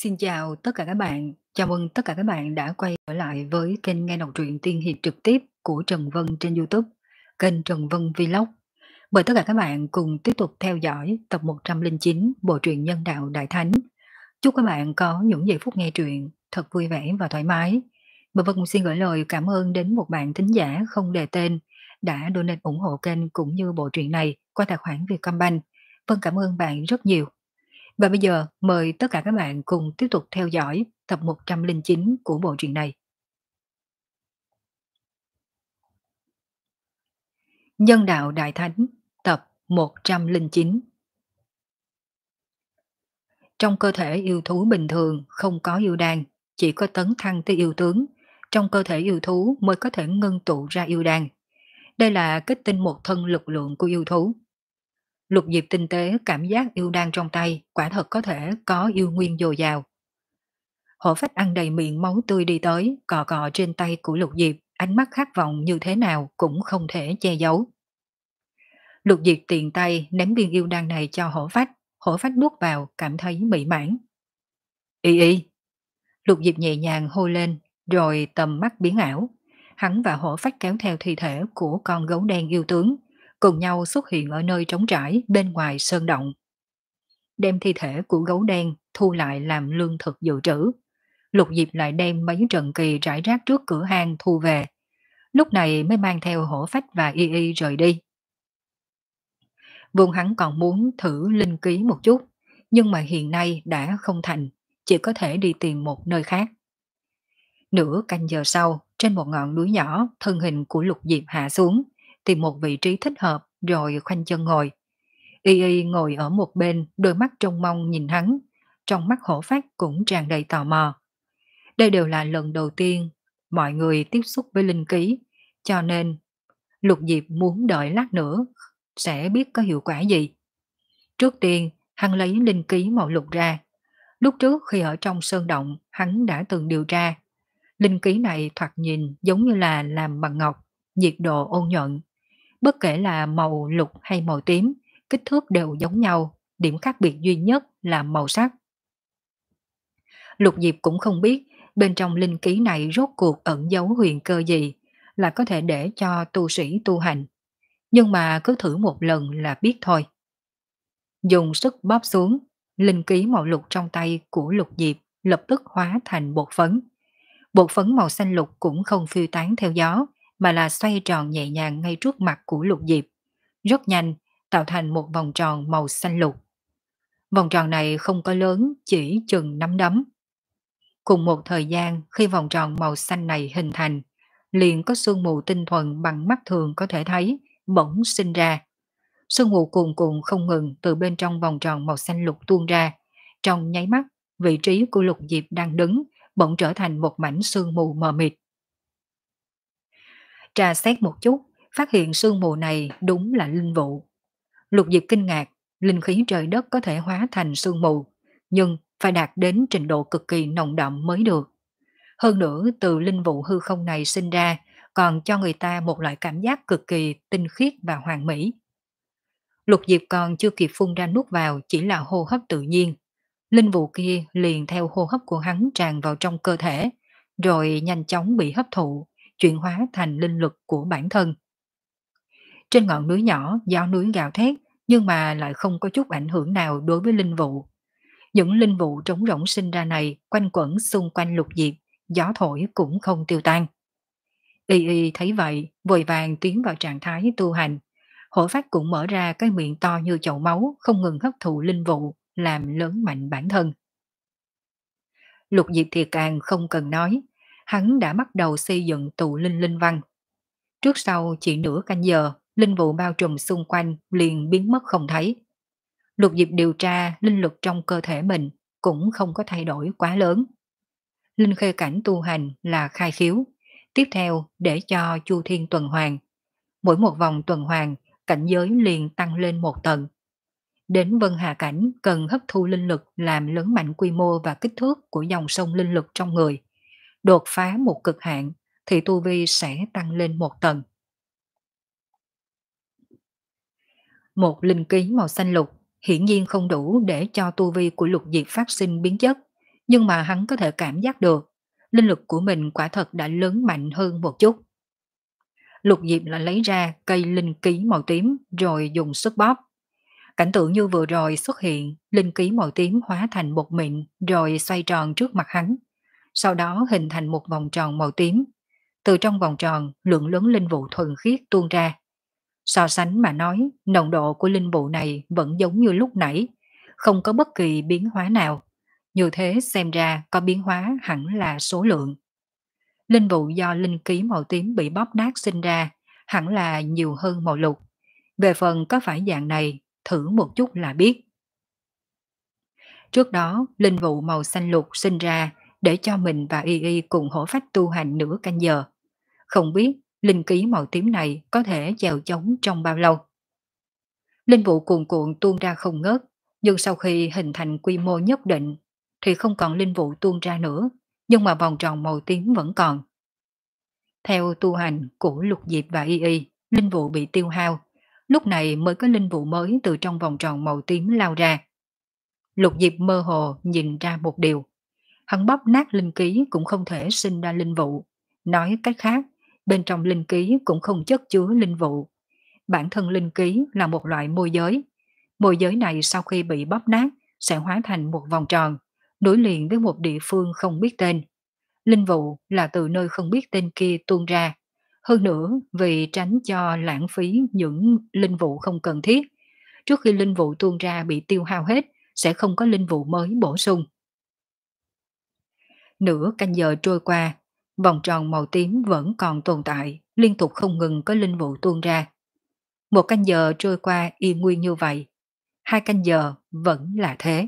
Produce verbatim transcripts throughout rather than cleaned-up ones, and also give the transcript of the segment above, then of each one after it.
Xin chào tất cả các bạn. Chào mừng tất cả các bạn đã quay trở lại với kênh nghe đọc truyện tiên hiệp trực tiếp của Trần Vân trên YouTube, kênh Trần Vân Vlog. Mời tất cả các bạn cùng tiếp tục theo dõi tập một trăm lẻ chín bộ truyện Nhân đạo Đại Thánh. Chúc các bạn có những giây phút nghe truyện thật vui vẻ và thoải mái. Và Vân cũng xin gửi lời cảm ơn đến một bạn thính giả không đề tên đã donate ủng hộ kênh cũng như bộ truyện này qua tài khoản Vietcombank. Vân cảm ơn bạn rất nhiều. Và bây giờ mời tất cả các bạn cùng tiếp tục theo dõi tập một trăm lẻ chín của bộ truyện này. Nhân đạo Đại Thánh tập một trăm lẻ chín. Trong cơ thể yêu thú bình thường không có yêu đan, chỉ có tấn thăng tới yêu tướng. Trong cơ thể yêu thú mới có thể ngưng tụ ra yêu đan. Đây là kết tinh một thân lực lượng của yêu thú. Lục Diệp tinh tế cảm giác yêu đan trong tay quả thật có thể có yêu nguyên dồi dào. Hổ phách ăn đầy miệng máu tươi đi tới, cò cò trên tay của Lục Diệp, ánh mắt khát vọng như thế nào cũng không thể che giấu. Lục Diệp tiện tay ném viên yêu đan này cho hổ phách, hổ phách nuốt vào cảm thấy mỹ mãn. Y y! Lục Diệp nhẹ nhàng hô lên, rồi tầm mắt biến ảo. Hắn và hổ phách kéo theo thi thể của con gấu đen yêu tướng, cùng nhau xuất hiện ở nơi trống trải bên ngoài sơn động. Đem thi thể của gấu đen thu lại làm lương thực dự trữ. Lục Diệp lại đem mấy trận kỳ rải rác trước cửa hang thu về. Lúc này mới mang theo hổ phách và y y rời đi. Vốn hắn còn muốn thử linh ký một chút, nhưng mà hiện nay đã không thành, chỉ có thể đi tìm một nơi khác. Nửa canh giờ sau, trên một ngọn núi nhỏ, thân hình của Lục Diệp hạ xuống, tìm một vị trí thích hợp rồi khoanh chân ngồi. Y y ngồi ở một bên, đôi mắt trông mong nhìn hắn, trong mắt hổ phách cũng tràn đầy tò mò. Đây đều là lần đầu tiên mọi người tiếp xúc với linh ký, cho nên Lục Diệp muốn đợi lát nữa sẽ biết có hiệu quả gì. Trước tiên, hắn lấy linh ký màu lục ra. Lúc trước khi ở trong sơn động, hắn đã từng điều tra. Linh ký này thoạt nhìn giống như là làm bằng ngọc, nhiệt độ ôn nhuận. Bất kể là màu lục hay màu tím, kích thước đều giống nhau, điểm khác biệt duy nhất là màu sắc. Lục Diệp cũng không biết bên trong linh ký này rốt cuộc ẩn giấu huyền cơ gì, là có thể để cho tu sĩ tu hành. Nhưng mà cứ thử một lần là biết thôi. Dùng sức bóp xuống, linh ký màu lục trong tay của Lục Diệp lập tức hóa thành bột phấn. Bột phấn màu xanh lục cũng không phiêu tán theo gió, mà là xoay tròn nhẹ nhàng ngay trước mặt của Lục Diệp. Rất nhanh, tạo thành một vòng tròn màu xanh lục. Vòng tròn này không có lớn, chỉ chừng nắm đấm. Cùng một thời gian khi vòng tròn màu xanh này hình thành, liền có sương mù tinh thuần bằng mắt thường có thể thấy, bỗng sinh ra. Sương mù cuồn cuộn không ngừng từ bên trong vòng tròn màu xanh lục tuôn ra. Trong nháy mắt, vị trí của Lục Diệp đang đứng bỗng trở thành một mảnh sương mù mờ mịt. Tra xét một chút, phát hiện sương mù này đúng là linh vụ. Lục Diệp kinh ngạc, linh khí trời đất có thể hóa thành sương mù, nhưng phải đạt đến trình độ cực kỳ nồng đậm mới được. Hơn nữa từ linh vụ hư không này sinh ra còn cho người ta một loại cảm giác cực kỳ tinh khiết và hoàn mỹ. Lục Diệp còn chưa kịp phun ra nuốt vào, chỉ là hô hấp tự nhiên. Linh vụ kia liền theo hô hấp của hắn tràn vào trong cơ thể, rồi nhanh chóng bị hấp thụ, chuyển hóa thành linh lực của bản thân. Trên ngọn núi nhỏ, gió núi gào thét, nhưng mà lại không có chút ảnh hưởng nào đối với linh vụ. Những linh vụ trống rỗng sinh ra này quanh quẩn xung quanh Lục Diệp, gió thổi cũng không tiêu tan. Y y thấy vậy, vội vàng tiến vào trạng thái tu hành. Hổ phách cũng mở ra cái miệng to như chậu máu, không ngừng hấp thụ linh vụ, làm lớn mạnh bản thân. Lục Diệp thì càng không cần nói, hắn đã bắt đầu xây dựng tụ linh linh văn. Trước sau chỉ nửa canh giờ, linh vụ bao trùm xung quanh liền biến mất không thấy. Lục Diệp điều tra linh lực trong cơ thể mình cũng không có thay đổi quá lớn. Linh khê cảnh tu hành là khai khiếu, tiếp theo để cho chu thiên tuần hoàn. Mỗi một vòng tuần hoàn, cảnh giới liền tăng lên một tầng. Đến vân hà cảnh cần hấp thu linh lực làm lớn mạnh quy mô và kích thước của dòng sông linh lực trong người. Đột phá một cực hạn thì tu vi sẽ tăng lên một tầng. Một linh ký màu xanh lục hiển nhiên không đủ để cho tu vi của Lục Diệp phát sinh biến chất, Nhưng mà hắn có thể cảm giác được, linh lực của mình quả thật đã lớn mạnh hơn một chút. Lục Diệp lại lấy ra cây linh ký màu tím rồi dùng sức bóp. Cảnh tượng như vừa rồi xuất hiện, linh ký màu tím hóa thành một mịn rồi xoay tròn trước mặt hắn. Sau đó hình thành một vòng tròn màu tím. Từ trong vòng tròn, lượng lớn linh vụ thuần khiết tuôn ra. So sánh mà nói, nồng độ của linh vụ này vẫn giống như lúc nãy, không có bất kỳ biến hóa nào. Như thế xem ra có biến hóa hẳn là số lượng. Linh vụ do linh ký màu tím bị bóp nát sinh ra hẳn là nhiều hơn màu lục. Về phần có phải dạng này, thử một chút là biết. Trước đó, linh vụ màu xanh lục sinh ra để cho mình và Y Y cùng hổ phách tu hành nửa canh giờ. Không biết linh ký màu tím này có thể chèo chống trong bao lâu. Linh vụ cuồn cuộn tuôn ra không ngớt, nhưng sau khi hình thành quy mô nhất định thì không còn linh vụ tuôn ra nữa, nhưng mà vòng tròn màu tím vẫn còn. Theo tu hành của Lục Diệp và Y Y, linh vụ bị tiêu hao, lúc này mới có linh vụ mới từ trong vòng tròn màu tím lao ra. Lục Diệp mơ hồ nhìn ra một điều, hắn bóp nát linh ký cũng không thể sinh ra linh vụ. Nói cách khác, bên trong linh ký cũng không chất chứa linh vụ. Bản thân linh ký là một loại môi giới. Môi giới này sau khi bị bóp nát sẽ hóa thành một vòng tròn, nối liền với một địa phương không biết tên. Linh vụ là từ nơi không biết tên kia tuôn ra. Hơn nữa, vì tránh cho lãng phí những linh vụ không cần thiết, trước khi linh vụ tuôn ra bị tiêu hao hết, sẽ không có linh vụ mới bổ sung. Nửa canh giờ trôi qua, vòng tròn màu tím vẫn còn tồn tại, liên tục không ngừng có linh vụ tuôn ra. Một canh giờ trôi qua y nguyên như vậy, hai canh giờ vẫn là thế.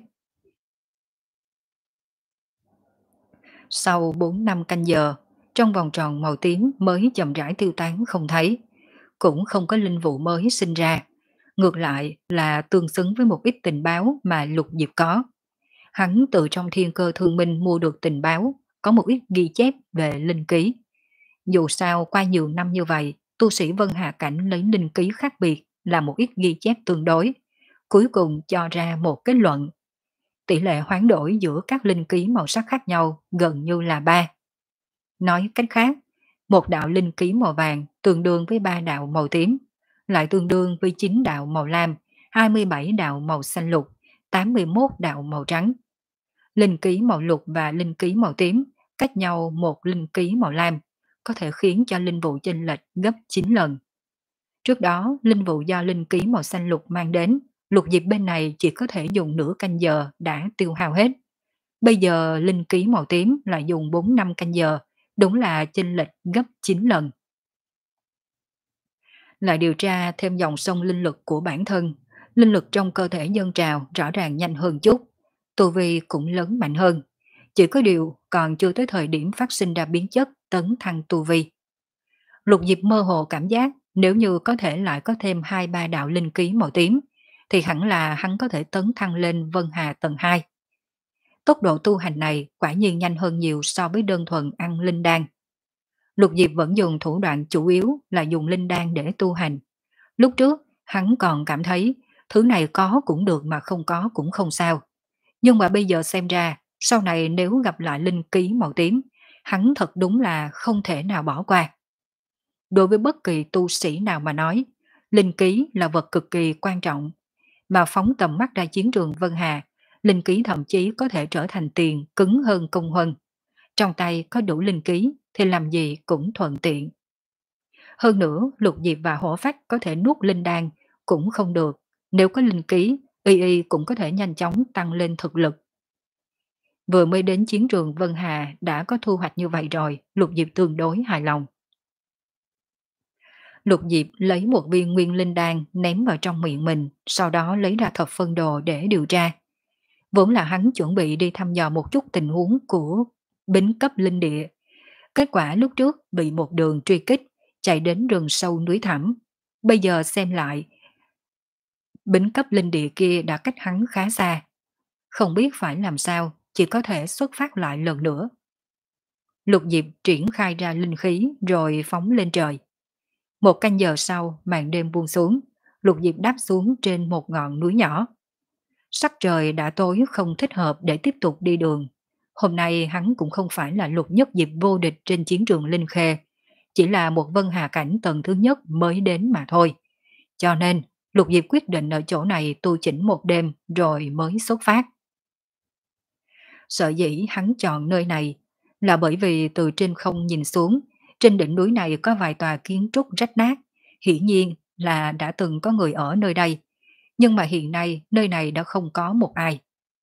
Sau bốn năm canh giờ, trong vòng tròn màu tím mới chậm rãi tiêu tán không thấy, cũng không có linh vụ mới sinh ra. Ngược lại là tương xứng với một ít tình báo mà Lục Diệp có. Hắn từ trong thiên cơ thương minh mua được tình báo, có một ít ghi chép về linh ký. Dù sao qua nhiều năm như vậy, tu sĩ Vân Hà Cảnh lấy linh ký khác biệt là một ít ghi chép tương đối. Cuối cùng cho ra một kết luận. Tỷ lệ hoán đổi giữa các linh ký màu sắc khác nhau gần như là ba. Nói cách khác, một đạo linh ký màu vàng tương đương với ba đạo màu tím, lại tương đương với chín đạo màu lam, hai mươi bảy đạo màu xanh lục, tám mươi mốt đạo màu trắng. Linh ký màu lục và linh ký màu tím cách nhau một linh ký màu lam, có thể khiến cho linh vụ chênh lệch gấp chín lần. Trước đó, linh vụ do linh ký màu xanh lục mang đến, Lục Diệp bên này chỉ có thể dùng nửa canh giờ đã tiêu hao hết. Bây giờ linh ký màu tím lại dùng bốn năm canh giờ, đúng là chênh lệch gấp chín lần. Lại điều tra thêm dòng sông linh lực của bản thân, linh lực trong cơ thể dâng trào rõ ràng nhanh hơn chút, tu vi cũng lớn mạnh hơn. Chỉ có điều còn chưa tới thời điểm phát sinh ra biến chất tấn thăng tu vi. Lục Diệp mơ hồ cảm giác nếu như có thể lại có thêm hai ba đạo linh ký màu tím, thì hẳn là hắn có thể tấn thăng lên Vân Hà tầng hai. Tốc độ tu hành này quả nhiên nhanh hơn nhiều so với đơn thuần ăn linh đan. Lục Diệp vẫn dùng thủ đoạn chủ yếu là dùng linh đan để tu hành. Lúc trước, hắn còn cảm thấy thứ này có cũng được mà không có cũng không sao. Nhưng mà bây giờ xem ra, sau này nếu gặp lại linh ký màu tím, hắn thật đúng là không thể nào bỏ qua. Đối với bất kỳ tu sĩ nào mà nói, linh ký là vật cực kỳ quan trọng. Mà phóng tầm mắt ra chiến trường Vân Hà, linh ký thậm chí có thể trở thành tiền cứng hơn công huân. Trong tay có đủ linh ký thì làm gì cũng thuận tiện. Hơn nữa, Lục Diệp và Hổ Phách có thể nuốt linh đan cũng không được. Nếu có linh ký, Y Y cũng có thể nhanh chóng tăng lên thực lực. Vừa mới đến chiến trường Vân Hà đã có thu hoạch như vậy rồi, Lục Diệp tương đối hài lòng. Lục Diệp lấy một viên nguyên linh đan ném vào trong miệng mình, sau đó lấy ra thập phân đồ để điều tra. Vốn là hắn chuẩn bị đi thăm dò một chút tình huống của bính cấp linh địa. Kết quả lúc trước bị một đường truy kích, chạy đến rừng sâu núi thẳm. Bây giờ xem lại, bính cấp linh địa kia đã cách hắn khá xa. Không biết phải làm sao, chỉ có thể xuất phát lại lần nữa. Lục Diệp triển khai ra linh khí rồi phóng lên trời. Một canh giờ sau, màn đêm buông xuống, Lục Diệp đáp xuống trên một ngọn núi nhỏ. Sắc trời đã tối không thích hợp để tiếp tục đi đường. Hôm nay hắn cũng không phải là Lục Nhất Diệp vô địch trên chiến trường Linh Khê, chỉ là một Vân Hà cảnh tầng thứ nhất mới đến mà thôi. Cho nên, Lục Diệp quyết định ở chỗ này tu chỉnh một đêm rồi mới xuất phát. Sở dĩ hắn chọn nơi này là bởi vì từ trên không nhìn xuống, trên đỉnh núi này có vài tòa kiến trúc rách nát, hiển nhiên là đã từng có người ở nơi đây, nhưng mà hiện nay nơi này đã không có một ai.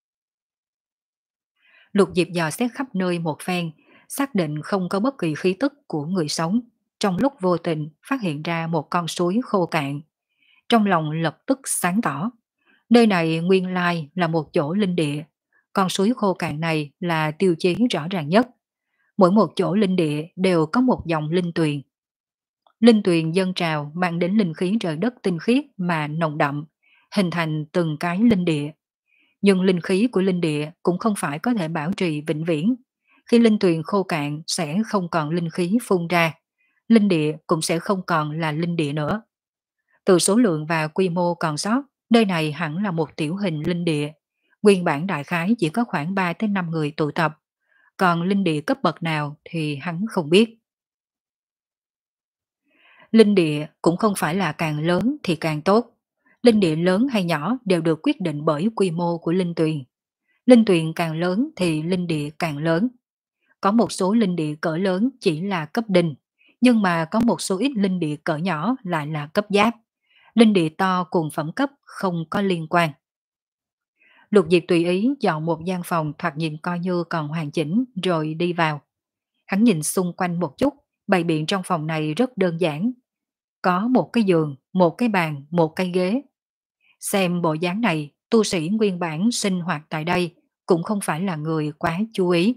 Lục Diệp dò xét khắp nơi một phen, xác định không có bất kỳ khí tức của người sống. Trong lúc vô tình phát hiện ra một con suối khô cạn. Trong lòng lập tức sáng tỏ. Nơi này nguyên lai là một chỗ linh địa. Con suối khô cạn này là tiêu chí rõ ràng nhất. Mỗi một chỗ linh địa đều có một dòng linh tuyền. Linh tuyền dâng trào mang đến linh khí trời đất tinh khiết mà nồng đậm, hình thành từng cái linh địa. Nhưng linh khí của linh địa cũng không phải có thể bảo trì vĩnh viễn. Khi linh tuyền khô cạn sẽ không còn linh khí phun ra. Linh địa cũng sẽ không còn là linh địa nữa. Từ số lượng và quy mô còn sót, nơi này hẳn là một tiểu hình linh địa. Nguyên bản đại khái chỉ có khoảng ba tới năm người tụ tập. Còn linh địa cấp bậc nào thì hắn không biết. Linh địa cũng không phải là càng lớn thì càng tốt. Linh địa lớn hay nhỏ đều được quyết định bởi quy mô của linh tuyền. Linh tuyền càng lớn thì linh địa càng lớn. Có một số linh địa cỡ lớn chỉ là cấp đinh, nhưng mà có một số ít linh địa cỡ nhỏ lại là cấp giáp. Linh địa to cùng phẩm cấp không có liên quan. Lục Diệp tùy ý chọn một gian phòng thoạt nhìn coi như còn hoàn chỉnh rồi đi vào. Hắn nhìn xung quanh một chút, bày biện trong phòng này rất đơn giản. Có một cái giường, một cái bàn, một cái ghế. Xem bộ dáng này, tu sĩ nguyên bản sinh hoạt tại đây cũng không phải là người quá chú ý.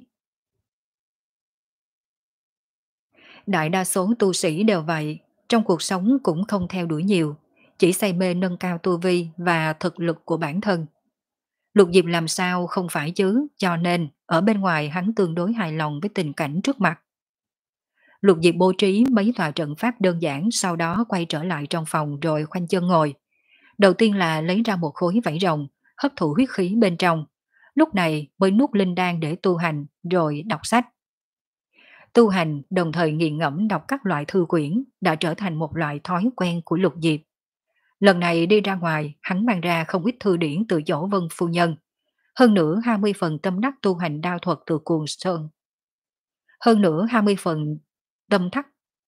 Đại đa số tu sĩ đều vậy, trong cuộc sống cũng không theo đuổi nhiều, chỉ say mê nâng cao tu vi và thực lực của bản thân. Lục Diệp làm sao không phải chứ, cho nên ở bên ngoài hắn tương đối hài lòng với tình cảnh trước mặt. Lục Diệp bố trí mấy tòa trận pháp đơn giản, sau đó quay trở lại trong phòng rồi khoanh chân ngồi. Đầu tiên là lấy ra một khối vảy rồng, hấp thụ huyết khí bên trong. Lúc này mới nuốt linh đan để tu hành rồi đọc sách. Tu hành đồng thời nghiền ngẫm đọc các loại thư quyển đã trở thành một loại thói quen của Lục Diệp. Lần này đi ra ngoài, hắn mang ra không ít thư điển từ chỗ Vân Phu Nhân. Hơn nữa hai mươi phần tâm đắc tu hành đao thuật từ Cuồng Sơn. Hơn nữa hai mươi phần tâm đắc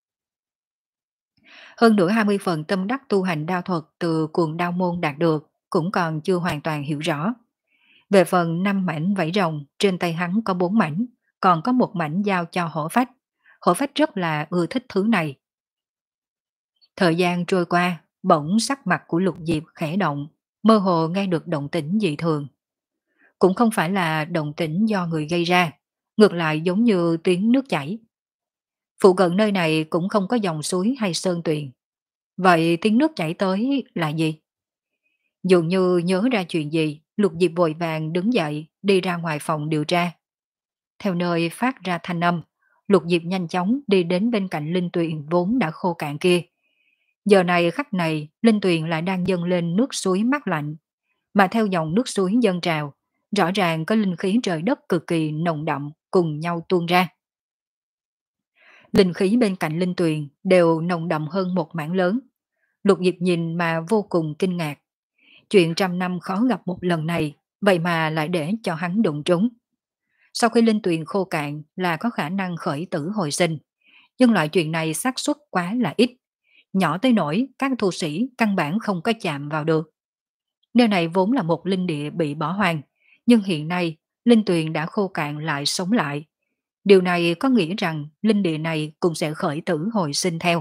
Hơn nữa hai mươi phần tâm đắc tu hành đao thuật từ Cuồng Đao Môn đạt được cũng còn chưa hoàn toàn hiểu rõ. Về phần năm mảnh vảy rồng, trên tay hắn có bốn mảnh, còn có một mảnh giao cho Hổ Phách. Hổ Phách rất là ưa thích thứ này. Thời gian trôi qua, bỗng sắc mặt của Lục Diệp khẽ động, mơ hồ nghe được động tĩnh dị thường. Cũng không phải là động tĩnh do người gây ra, ngược lại giống như tiếng nước chảy. Phụ cận nơi này cũng không có dòng suối hay sơn tuyền. Vậy tiếng nước chảy tới là gì? Dường như nhớ ra chuyện gì, Lục Diệp vội vàng đứng dậy, đi ra ngoài phòng điều tra. Theo nơi phát ra thanh âm, Lục Diệp nhanh chóng đi đến bên cạnh linh tuyền vốn đã khô cạn kia. Giờ này khắc này, linh tuyền lại đang dâng lên nước suối mát lạnh, mà theo dòng nước suối dâng trào, rõ ràng có linh khí trời đất cực kỳ nồng đậm cùng nhau tuôn ra. Linh khí bên cạnh linh tuyền đều nồng đậm hơn một mảng lớn. Lục Diệp nhìn mà vô cùng kinh ngạc. Chuyện trăm năm khó gặp một lần này, vậy mà lại để cho hắn đụng trúng. Sau khi linh tuyền khô cạn là có khả năng khởi tử hồi sinh, nhưng loại chuyện này xác suất quá là ít, nhỏ tới nỗi các tu sĩ căn bản không có chạm vào được. Nơi này vốn là một linh địa bị bỏ hoang, nhưng hiện nay linh tuyền đã khô cạn lại sống lại. Điều này có nghĩa rằng linh địa này cũng sẽ khởi tử hồi sinh theo.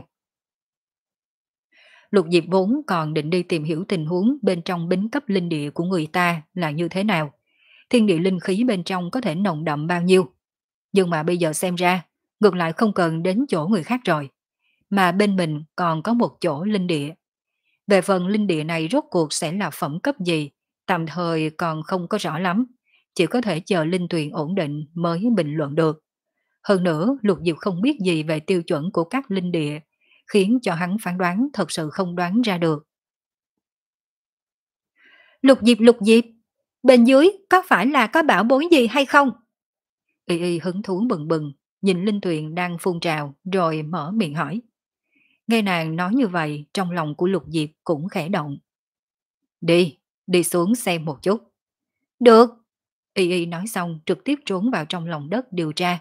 Lục Diệp vốn còn định đi tìm hiểu tình huống bên trong bính cấp linh địa của người ta là như thế nào. Thiên địa linh khí bên trong có thể nồng đậm bao nhiêu. Nhưng mà bây giờ xem ra, ngược lại không cần đến chỗ người khác rồi. Mà bên mình còn có một chỗ linh địa. Về phần linh địa này rốt cuộc sẽ là phẩm cấp gì, tạm thời còn không có rõ lắm. Chỉ có thể chờ linh tuyền ổn định mới bình luận được. Hơn nữa, Lục Diệp không biết gì về tiêu chuẩn của các linh địa, khiến cho hắn phán đoán thật sự không đoán ra được. Lục Diệp, Lục Diệp, bên dưới có phải là có bảo bối gì hay không? Y Y hứng thú bừng bừng, nhìn linh tuyền đang phun trào rồi mở miệng hỏi. Nghe nàng nói như vậy, trong lòng của Lục Diệp cũng khẽ động. Đi, đi xuống xem một chút. Được. Y Y nói xong trực tiếp trốn vào trong lòng đất điều tra.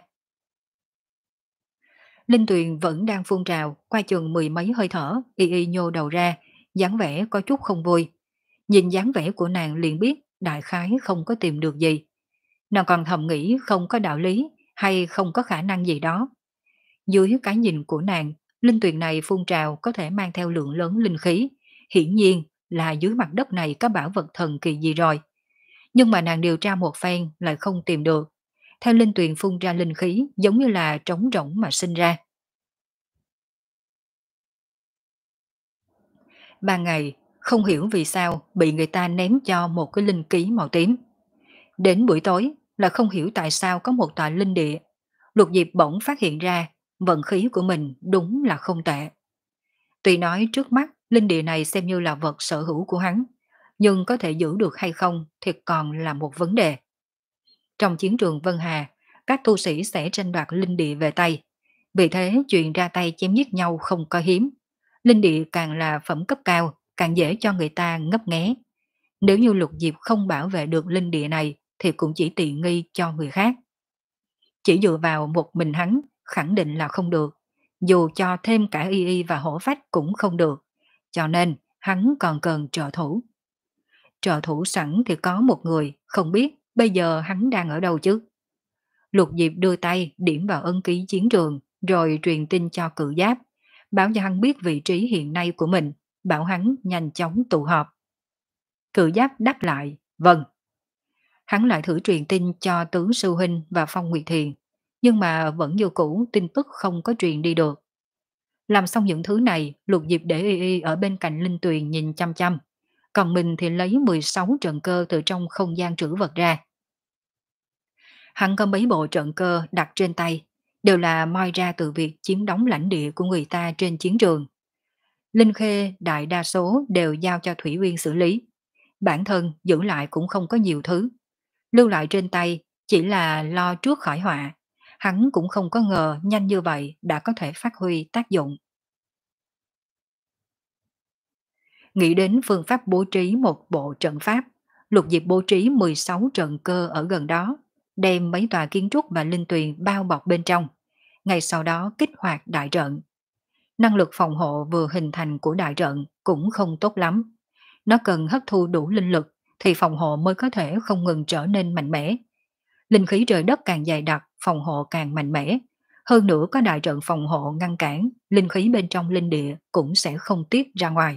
Linh tuyền vẫn đang phun trào, qua chừng mười mấy hơi thở, Y Y nhô đầu ra, dáng vẻ có chút không vui. Nhìn dáng vẻ của nàng liền biết đại khái không có tìm được gì. Nàng còn thầm nghĩ không có đạo lý hay không có khả năng gì đó. Dưới cái nhìn của nàng, linh tuyền này phun trào có thể mang theo lượng lớn linh khí. Hiển nhiên là dưới mặt đất này có bảo vật thần kỳ gì rồi. Nhưng mà nàng điều tra một phen lại không tìm được. Theo linh tuyền phun ra linh khí giống như là trống rỗng mà sinh ra. Ban ngày, không hiểu vì sao bị người ta ném cho một cái linh ký màu tím. Đến buổi tối là không hiểu tại sao có một tòa linh địa. Lục Diệp bỗng phát hiện ra vận khí của mình đúng là không tệ. Tuy nói trước mắt linh địa này xem như là vật sở hữu của hắn, nhưng có thể giữ được hay không thì còn là một vấn đề. Trong chiến trường Vân Hà, các tu sĩ sẽ tranh đoạt linh địa về tay. Vì thế chuyện ra tay chém giết nhau không có hiếm. Linh địa càng là phẩm cấp cao, càng dễ cho người ta ngấp nghé. Nếu như Lục Diệp không bảo vệ được linh địa này thì cũng chỉ tiện nghi cho người khác. Chỉ dựa vào một mình hắn khẳng định là không được. Dù cho thêm cả Y Y và hổ phách cũng không được. Cho nên hắn còn cần trợ thủ. Trợ thủ sẵn thì có một người, không biết bây giờ hắn đang ở đâu chứ. Lục Diệp đưa tay điểm vào ấn ký chiến trường rồi truyền tin cho Cự Giáp, báo cho hắn biết vị trí hiện nay của mình, bảo hắn nhanh chóng tụ họp. Cự Giáp đáp lại, vâng. Hắn lại thử truyền tin cho Tứ Sư Huynh và Phong Nguyệt Thiền, nhưng mà vẫn như cũ tin tức không có truyền đi được. Làm xong những thứ này, Lục Diệp để Y Y ở bên cạnh linh tuyền nhìn chăm chăm, còn mình thì lấy mười sáu trận cơ từ trong không gian trữ vật ra. Hắn có mấy bộ trận cơ đặt trên tay, đều là moi ra từ việc chiếm đóng lãnh địa của người ta trên chiến trường. Linh Khê đại đa số đều giao cho Thủy Uyên xử lý. Bản thân giữ lại cũng không có nhiều thứ. Lưu lại trên tay chỉ là lo trước khỏi họa. Hắn cũng không có ngờ nhanh như vậy đã có thể phát huy tác dụng. Nghĩ đến phương pháp bố trí một bộ trận pháp, Lục Diệp bố trí mười sáu trận cơ ở gần đó, đem mấy tòa kiến trúc và linh tuyền bao bọc bên trong. Ngay sau đó kích hoạt đại trận. Năng lực phòng hộ vừa hình thành của đại trận cũng không tốt lắm. Nó cần hấp thu đủ linh lực thì phòng hộ mới có thể không ngừng trở nên mạnh mẽ. Linh khí trời đất càng dày đặc, phòng hộ càng mạnh mẽ. Hơn nữa có đại trận phòng hộ ngăn cản, linh khí bên trong linh địa cũng sẽ không tiết ra ngoài.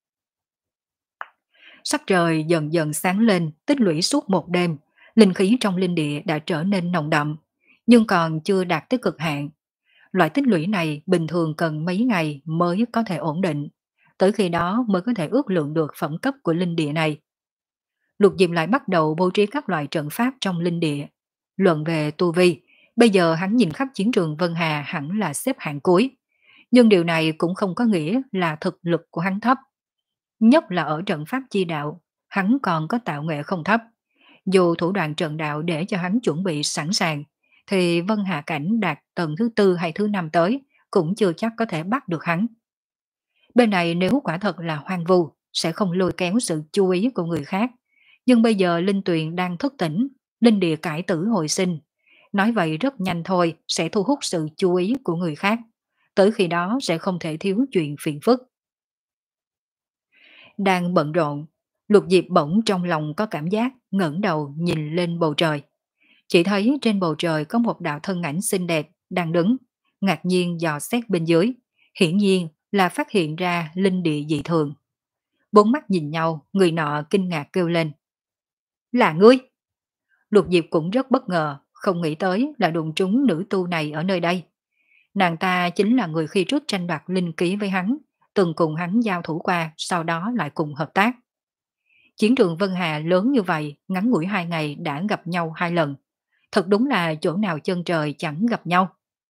Sắc trời dần dần sáng lên, tích lũy suốt một đêm, linh khí trong linh địa đã trở nên nồng đậm, nhưng còn chưa đạt tới cực hạn. Loại tích lũy này bình thường cần mấy ngày mới có thể ổn định, tới khi đó mới có thể ước lượng được phẩm cấp của linh địa này. Lục Diệp lại bắt đầu bố trí các loại trận pháp trong linh địa. Luận về tu vi, bây giờ hắn nhìn khắp chiến trường Vân Hà hẳn là xếp hạng cuối, nhưng điều này cũng không có nghĩa là thực lực của hắn thấp. Nhất là ở trận pháp chi đạo, hắn còn có tạo nghệ không thấp. Dù thủ đoạn trận đạo để cho hắn chuẩn bị sẵn sàng, thì Vân Hạ Cảnh đạt tầng thứ tư hay thứ năm tới, cũng chưa chắc có thể bắt được hắn. Bên này nếu quả thật là hoang vu, sẽ không lôi kéo sự chú ý của người khác. Nhưng bây giờ linh tuyền đang thức tỉnh, linh địa cải tử hồi sinh. Nói vậy rất nhanh thôi sẽ thu hút sự chú ý của người khác. Tới khi đó sẽ không thể thiếu chuyện phiền phức. Đang bận rộn, Lục Diệp bỗng trong lòng có cảm giác ngẩng đầu nhìn lên bầu trời. Chỉ thấy trên bầu trời có một đạo thân ảnh xinh đẹp đang đứng, ngạc nhiên dò xét bên dưới. Hiển nhiên là phát hiện ra linh địa dị thường. Bốn mắt nhìn nhau, người nọ kinh ngạc kêu lên. Là ngươi! Lục Diệp cũng rất bất ngờ, không nghĩ tới là đụng trúng nữ tu này ở nơi đây. Nàng ta chính là người khi trước tranh đoạt linh ký với hắn, từng cùng hắn giao thủ qua, sau đó lại cùng hợp tác. Chiến trường Vân Hà lớn như vậy, ngắn ngủi hai ngày đã gặp nhau hai lần. Thật đúng là chỗ nào chân trời chẳng gặp nhau.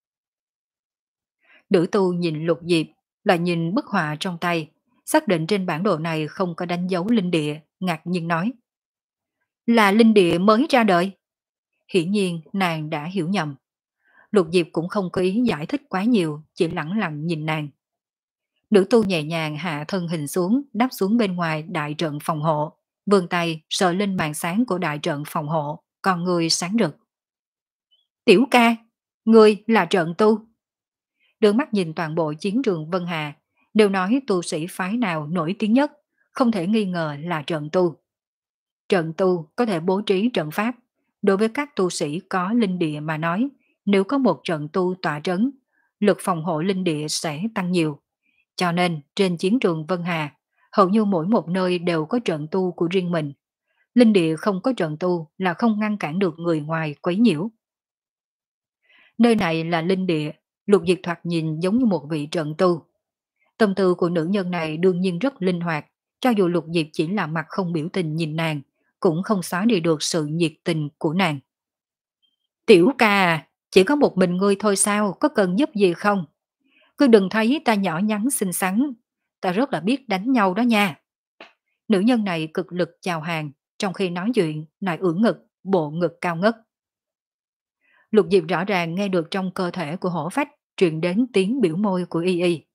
Nữ tu nhìn Lục Diệp, lại nhìn bức họa trong tay, xác định trên bản đồ này không có đánh dấu linh địa, ngạc nhiên nói. Là linh địa mới ra đời. Hiển nhiên nàng đã hiểu nhầm. Lục Diệp cũng không có ý giải thích quá nhiều, chỉ lẳng lặng nhìn nàng. Nữ tu nhẹ nhàng hạ thân hình xuống, đáp xuống bên ngoài đại trận phòng hộ, vươn tay sờ lên màn sáng của đại trận phòng hộ, con người sáng rực. Tiểu ca, ngươi là trận tu. Đưa mắt nhìn toàn bộ chiến trường Vân Hà, đều nói tu sĩ phái nào nổi tiếng nhất, không thể nghi ngờ là trận tu. Trận tu có thể bố trí trận pháp. Đối với các tu sĩ có linh địa mà nói, nếu có một trận tu tọa trấn, lực phòng hộ linh địa sẽ tăng nhiều. Cho nên trên chiến trường Vân Hà, hầu như mỗi một nơi đều có trận tu của riêng mình. Linh địa không có trận tu là không ngăn cản được người ngoài quấy nhiễu. Nơi này là linh địa, Lục Diệp thoạt nhìn giống như một vị trận tu. Tâm tư của nữ nhân này đương nhiên rất linh hoạt, cho dù Lục Diệp chỉ là mặt không biểu tình nhìn nàng, cũng không xóa đi được sự nhiệt tình của nàng. Tiểu ca à, chỉ có một mình ngươi thôi sao, có cần giúp gì không? Cứ đừng thấy ta nhỏ nhắn xinh xắn, ta rất là biết đánh nhau đó nha. Nữ nhân này cực lực chào hàng, trong khi nói chuyện, lại ưỡn ngực, bộ ngực cao ngất. Lục Diệp rõ ràng nghe được trong cơ thể của hổ phách truyền đến tiếng biểu môi của y y.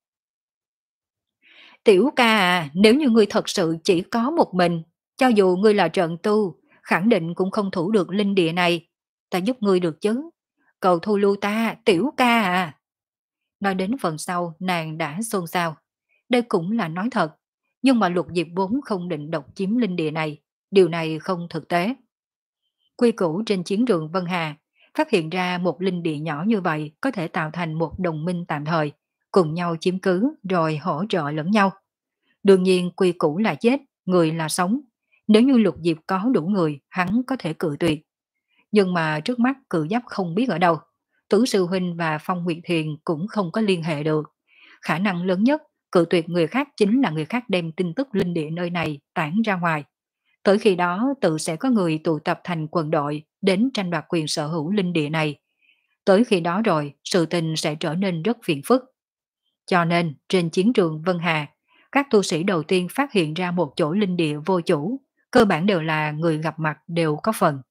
Tiểu ca à, nếu như ngươi thật sự chỉ có một mình, cho dù ngươi là trận tu, khẳng định cũng không thủ được linh địa này. Ta giúp ngươi được chứ. Cầu thu lưu ta, tiểu ca à. Nói đến phần sau, nàng đã xôn xao. Đây cũng là nói thật. Nhưng mà Lục Diệp vốn không định độc chiếm linh địa này. Điều này không thực tế. Quy củ trên chiến trường Vân Hà, phát hiện ra một linh địa nhỏ như vậy có thể tạo thành một đồng minh tạm thời, cùng nhau chiếm cứ rồi hỗ trợ lẫn nhau. Đương nhiên quy củ là chết, người là sống. Nếu như Lục Diệp có đủ người, hắn có thể cự tuyệt. Nhưng mà trước mắt cự giáp không biết ở đâu. Tứ Sư Huynh và Phong Nguyệt Thiền cũng không có liên hệ được. Khả năng lớn nhất, cự tuyệt người khác chính là người khác đem tin tức linh địa nơi này tản ra ngoài. Tới khi đó tự sẽ có người tụ tập thành quần đội đến tranh đoạt quyền sở hữu linh địa này. Tới khi đó rồi, sự tình sẽ trở nên rất phiền phức. Cho nên, trên chiến trường Vân Hà, các tu sĩ đầu tiên phát hiện ra một chỗ linh địa vô chủ, cơ bản đều là người gặp mặt đều có phần.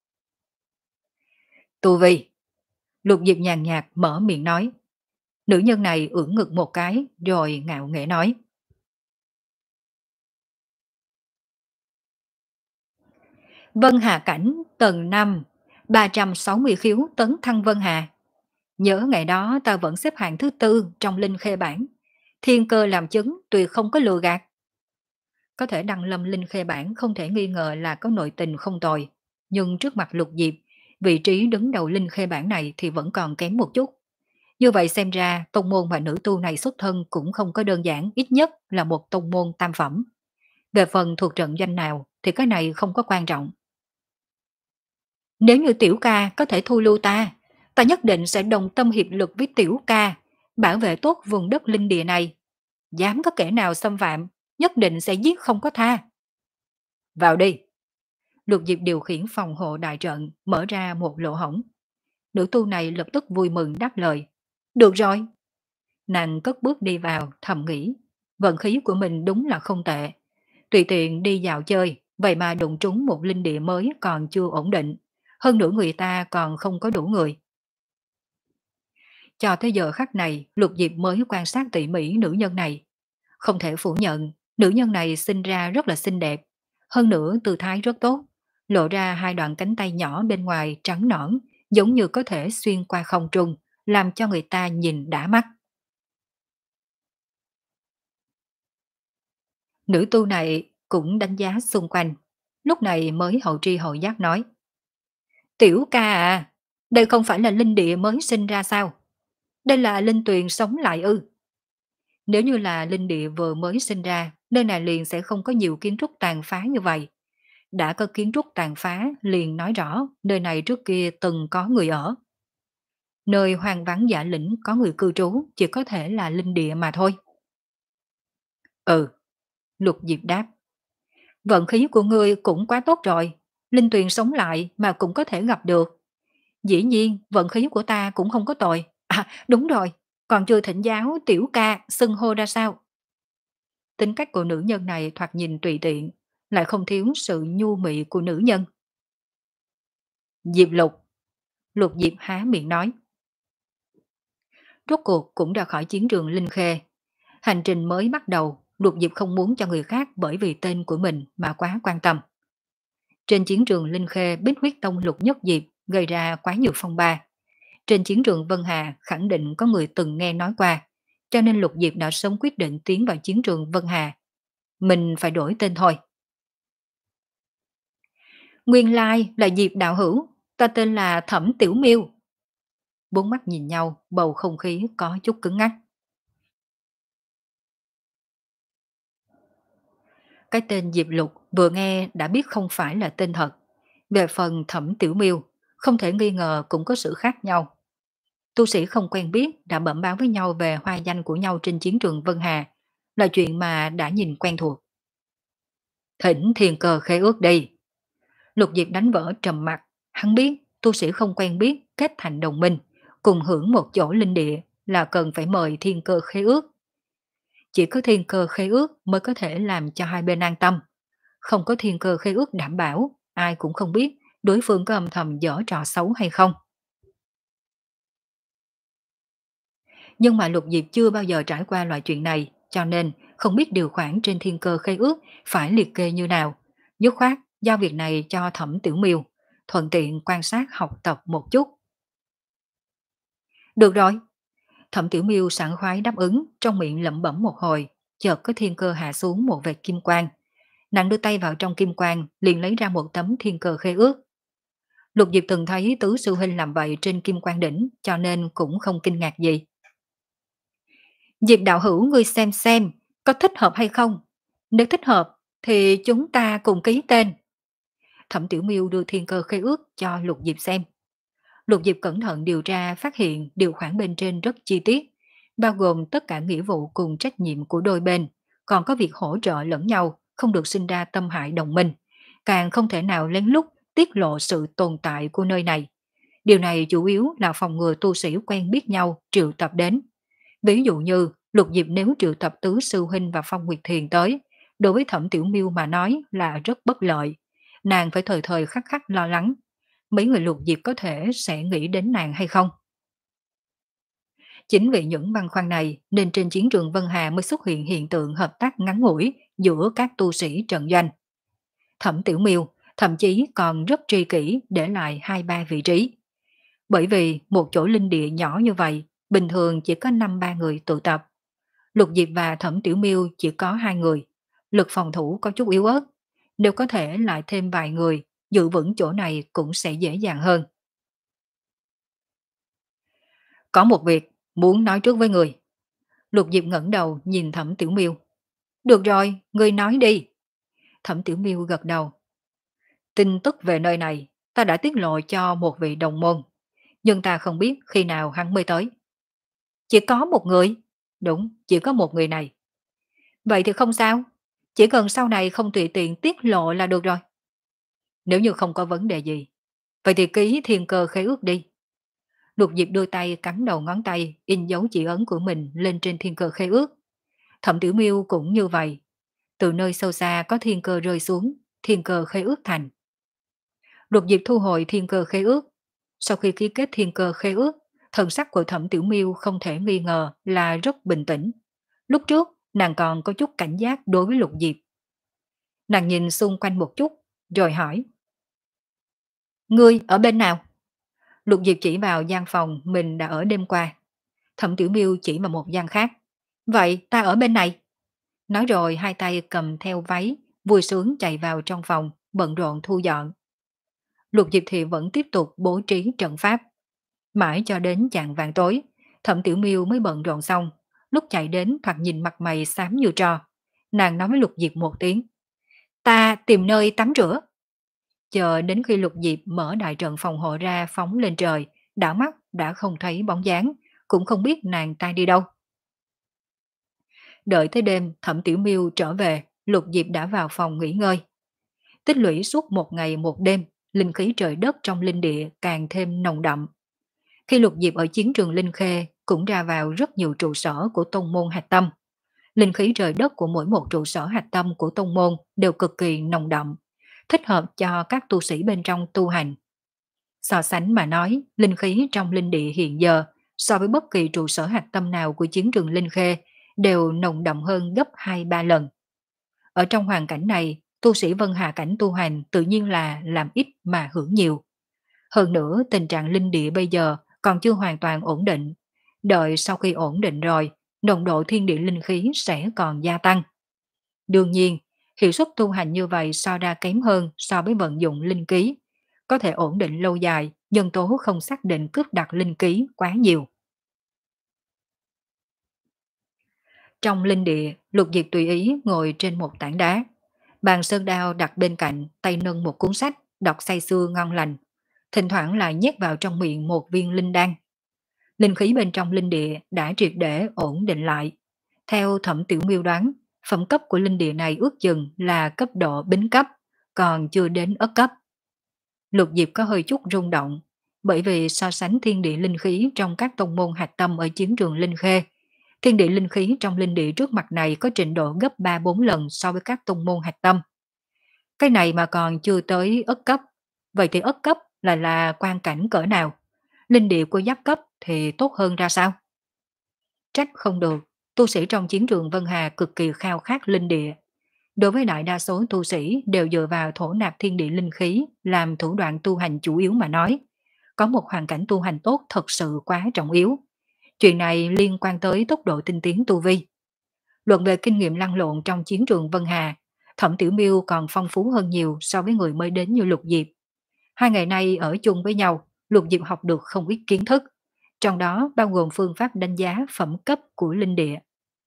Tu Vi, Lục Diệp nhàn nhạt mở miệng nói. Nữ nhân này ưỡn ngực một cái rồi ngạo nghễ nói. Vân Hà cảnh tầng năm, ba trăm sáu mươi khiếu tấn thăng Vân Hà. Nhớ ngày đó ta vẫn xếp hạng thứ tư trong linh khê bảng. Thiên cơ làm chứng tuyệt không có lừa gạt. Có thể đăng lâm linh khê bảng không thể nghi ngờ là có nội tình không tồi. Nhưng trước mặt Lục Diệp, vị trí đứng đầu linh khê bảng này thì vẫn còn kém một chút. Như vậy xem ra tông môn và nữ tu này xuất thân cũng không có đơn giản, ít nhất là một tông môn tam phẩm. Về phần thuộc trận danh nào thì cái này không có quan trọng. Nếu như tiểu ca có thể thu lưu ta, ta nhất định sẽ đồng tâm hiệp lực với tiểu ca, bảo vệ tốt vùng đất linh địa này. Dám có kẻ nào xâm phạm, nhất định sẽ giết không có tha. Vào đi. Lục Diệp điều khiển phòng hộ đại trận, mở ra một lỗ hổng. Nữ tu này lập tức vui mừng đáp lời. Được rồi. Nàng cất bước đi vào, thầm nghĩ. Vận khí của mình đúng là không tệ. Tùy tiện đi dạo chơi, vậy mà đụng trúng một linh địa mới còn chưa ổn định. Hơn nữa người ta còn không có đủ người. Cho tới giờ khắc này, Lục Diệp mới quan sát tỉ mỉ nữ nhân này. Không thể phủ nhận, nữ nhân này sinh ra rất là xinh đẹp. Hơn nữa tư thái rất tốt, lộ ra hai đoạn cánh tay nhỏ bên ngoài trắng nõn, giống như có thể xuyên qua không trung, làm cho người ta nhìn đã mắt. Nữ tu này cũng đánh giá xung quanh, lúc này mới hậu tri hậu giác nói. Tiểu ca à, đây không phải là linh địa mới sinh ra sao? Đây là linh tuyền sống lại ư? Nếu như là linh địa vừa mới sinh ra, nơi này liền sẽ không có nhiều kiến trúc tàn phá như vậy. Đã có kiến trúc tàn phá liền nói rõ nơi này trước kia từng có người ở. Nơi hoang vắng dã lĩnh có người cư trú chỉ có thể là linh địa mà thôi. Ừ, Lục Diệp đáp. Vận khí của ngươi cũng quá tốt rồi, linh tuyền sống lại mà cũng có thể gặp được. Dĩ nhiên, vận khí của ta cũng không có tồi. À, đúng rồi, còn chưa thỉnh giáo tiểu ca xưng hô ra sao. Tính cách của nữ nhân này thoạt nhìn tùy tiện, lại không thiếu sự nhu mị của nữ nhân. Diệp Lục. Lục Diệp há miệng nói. Rốt cuộc cũng ra khỏi chiến trường Linh Khê. Hành trình mới bắt đầu, Lục Diệp không muốn cho người khác bởi vì tên của mình mà quá quan tâm. Trên chiến trường Linh Khê, Bích Huyết Tông Lục Nhất Diệp gây ra quá nhiều phong ba. Trên chiến trường Vân Hà khẳng định có người từng nghe nói qua, cho nên Lục Diệp đã sớm quyết định tiến vào chiến trường Vân Hà. Mình phải đổi tên thôi. Nguyên lai là Diệp đạo hữu, ta tên là Thẩm Tiểu Miêu. Bốn mắt nhìn nhau, bầu không khí có chút cứng ngắc. Cái tên Diệp Lục vừa nghe đã biết không phải là tên thật. Về phần Thẩm Tiểu Miêu, không thể nghi ngờ cũng có sự khác nhau. Tu sĩ không quen biết đã bẩm báo với nhau về hoa danh của nhau trên chiến trường Vân Hà, là chuyện mà đã nhìn quen thuộc. Thỉnh thiên cơ khế ước đi. Lục Diệp đánh vỡ trầm mặc, hắn biết tu sĩ không quen biết kết thành đồng minh, cùng hưởng một chỗ linh địa là cần phải mời thiên cơ khế ước. Chỉ có thiên cơ khế ước mới có thể làm cho hai bên an tâm. Không có thiên cơ khế ước đảm bảo, ai cũng không biết đối phương có âm thầm dở trò xấu hay không. Nhưng mà Lục Diệp chưa bao giờ trải qua loại chuyện này, cho nên không biết điều khoản trên thiên cơ khế ước phải liệt kê như nào. Dứt khoát giao việc này cho Thẩm Tiểu Miêu, thuận tiện quan sát học tập một chút. Được rồi. Thẩm Tiểu Miêu sảng khoái đáp ứng, trong miệng lẩm bẩm một hồi, chợt có thiên cơ hạ xuống một vệt kim quang. Nàng đưa tay vào trong kim quang, liền lấy ra một tấm thiên cơ khế ước. Lục Diệp từng thấy tứ sư huynh làm vậy trên kim quang đỉnh, cho nên cũng không kinh ngạc gì. Diệp đạo hữu ngươi xem xem, có thích hợp hay không? Nếu thích hợp, thì chúng ta cùng ký tên. Thẩm Tiểu Miêu đưa thiên cơ khế ước cho Lục Diệp xem. Lục Diệp cẩn thận điều tra phát hiện điều khoản bên trên rất chi tiết, bao gồm tất cả nghĩa vụ cùng trách nhiệm của đôi bên, còn có việc hỗ trợ lẫn nhau, không được sinh ra tâm hại đồng minh, càng không thể nào lén lút tiết lộ sự tồn tại của nơi này. Điều này chủ yếu là phòng ngừa tu sĩ quen biết nhau triệu tập đến. Ví dụ như Lục Diệp nếu triệu tập Tứ Sư Huynh và Phong Nguyệt Thiền tới, đối với Thẩm Tiểu Miêu mà nói là rất bất lợi. Nàng phải thời thời khắc khắc lo lắng. Mấy người Lục Diệp có thể sẽ nghĩ đến nàng hay không? Chính vì những băn khoăn này nên trên chiến trường Vân Hà mới xuất hiện hiện tượng hợp tác ngắn ngủi giữa các tu sĩ trận doanh. Thẩm Tiểu Miêu thậm chí còn rất tri kỷ để lại hai ba vị trí. Bởi vì một chỗ linh địa nhỏ như vậy, bình thường chỉ có năm ba người tụ tập. Lục Diệp và Thẩm Tiểu Miêu chỉ có hai người, lực phòng thủ có chút yếu ớt. Nếu có thể lại thêm vài người, giữ vững chỗ này cũng sẽ dễ dàng hơn. Có một việc muốn nói trước với người. Lục Diệp ngẩng đầu nhìn Thẩm Tiểu Miêu. Được rồi, người nói đi. Thẩm Tiểu Miêu gật đầu. Tin tức về nơi này ta đã tiết lộ cho một vị đồng môn, nhưng ta không biết khi nào hắn mới tới. Chỉ có một người? Đúng, chỉ có một người này. Vậy thì không sao, chỉ cần sau này không tùy tiện tiết lộ là được rồi. Nếu như không có vấn đề gì, vậy thì ký thiên cơ khế ước đi. Lục Diệp đưa tay cắn đầu ngón tay, in dấu chỉ ấn của mình lên trên thiên cơ khế ước. Thẩm Tiểu Miêu cũng như vậy. Từ nơi sâu xa có thiên cơ rơi xuống, thiên cơ khế ước thành. Lục Diệp thu hồi thiên cơ khế ước. Sau khi ký kết thiên cơ khế ước, thần sắc của Thẩm Tiểu Miêu không thể nghi ngờ là rất bình tĩnh. Lúc trước, nàng còn có chút cảnh giác đối với Lục Diệp. Nàng nhìn xung quanh một chút, rồi hỏi. Ngươi ở bên nào? Lục Diệp chỉ vào gian phòng mình đã ở đêm qua. Thẩm Tiểu Miêu chỉ vào một gian khác. Vậy ta ở bên này. Nói rồi hai tay cầm theo váy, vui sướng chạy vào trong phòng, bận rộn thu dọn. Lục Diệp thì vẫn tiếp tục bố trí trận pháp. Mãi cho đến chạng vàng tối, Thẩm Tiểu Miêu mới bận rộn xong. Lúc chạy đến thoạt nhìn mặt mày xám như tro. Nàng nói với Lục Diệp một tiếng. Ta tìm nơi tắm rửa. Chờ đến khi Lục Diệp mở đại trận phòng hộ ra phóng lên trời, đảo mắt đã không thấy bóng dáng, cũng không biết nàng ta đi đâu. Đợi tới đêm Thẩm Tiểu Miêu trở về, Lục Diệp đã vào phòng nghỉ ngơi. Tích lũy suốt một ngày một đêm, linh khí trời đất trong linh địa càng thêm nồng đậm. Khi Lục Diệp ở chiến trường Linh Khê cũng ra vào rất nhiều trụ sở của tông môn hạch tâm. Linh khí trời đất của mỗi một trụ sở hạch tâm của tông môn đều cực kỳ nồng đậm, thích hợp cho các tu sĩ bên trong tu hành. So sánh mà nói, linh khí trong linh địa hiện giờ so với bất kỳ trụ sở hạt tâm nào của chiến trường Linh Khê đều nồng đậm hơn gấp hai ba lần. Ở trong hoàn cảnh này, tu sĩ Vân Hà cảnh tu hành tự nhiên là làm ít mà hưởng nhiều. Hơn nữa, tình trạng linh địa bây giờ còn chưa hoàn toàn ổn định. Đợi sau khi ổn định rồi, nồng độ thiên địa linh khí sẽ còn gia tăng. Đương nhiên, hiệu suất tu hành như vậy so ra kém hơn so với vận dụng linh khí. Có thể ổn định lâu dài, nhân tố không xác định cướp đặt linh khí quá nhiều. Trong linh địa, Lục Diệp tùy ý ngồi trên một tảng đá. Bàn sơn đao đặt bên cạnh, tay nâng một cuốn sách, đọc say sưa ngon lành. Thỉnh thoảng lại nhét vào trong miệng một viên linh đan. Linh khí bên trong linh địa đã triệt để ổn định lại. Theo Thẩm Tiểu Miêu đoán, phẩm cấp của linh địa này ước chừng là cấp độ bính cấp, còn chưa đến ất cấp. Lục Diệp có hơi chút rung động, bởi vì so sánh thiên địa linh khí trong các tông môn hạch tâm ở chiến trường Linh Khê, thiên địa linh khí trong linh địa trước mặt này có trình độ gấp ba bốn lần so với các tông môn hạch tâm. Cái này mà còn chưa tới ất cấp, vậy thì ất cấp là là quan cảnh cỡ nào? Linh địa của giáp cấp thì tốt hơn ra sao? Trách không được, tu sĩ trong chiến trường Vân Hà cực kỳ khao khát linh địa. Đối với đại đa số tu sĩ đều dựa vào thổ nạp thiên địa linh khí làm thủ đoạn tu hành chủ yếu mà nói. Có một hoàn cảnh tu hành tốt thật sự quá trọng yếu. Chuyện này liên quan tới tốc độ tinh tiến tu vi. Luận về kinh nghiệm lăn lộn trong chiến trường Vân Hà, Thẩm Tiểu Miêu còn phong phú hơn nhiều so với người mới đến như Lục Diệp. Hai ngày nay ở chung với nhau, Lục Diệp học được không ít kiến thức, trong đó bao gồm phương pháp đánh giá phẩm cấp của linh địa.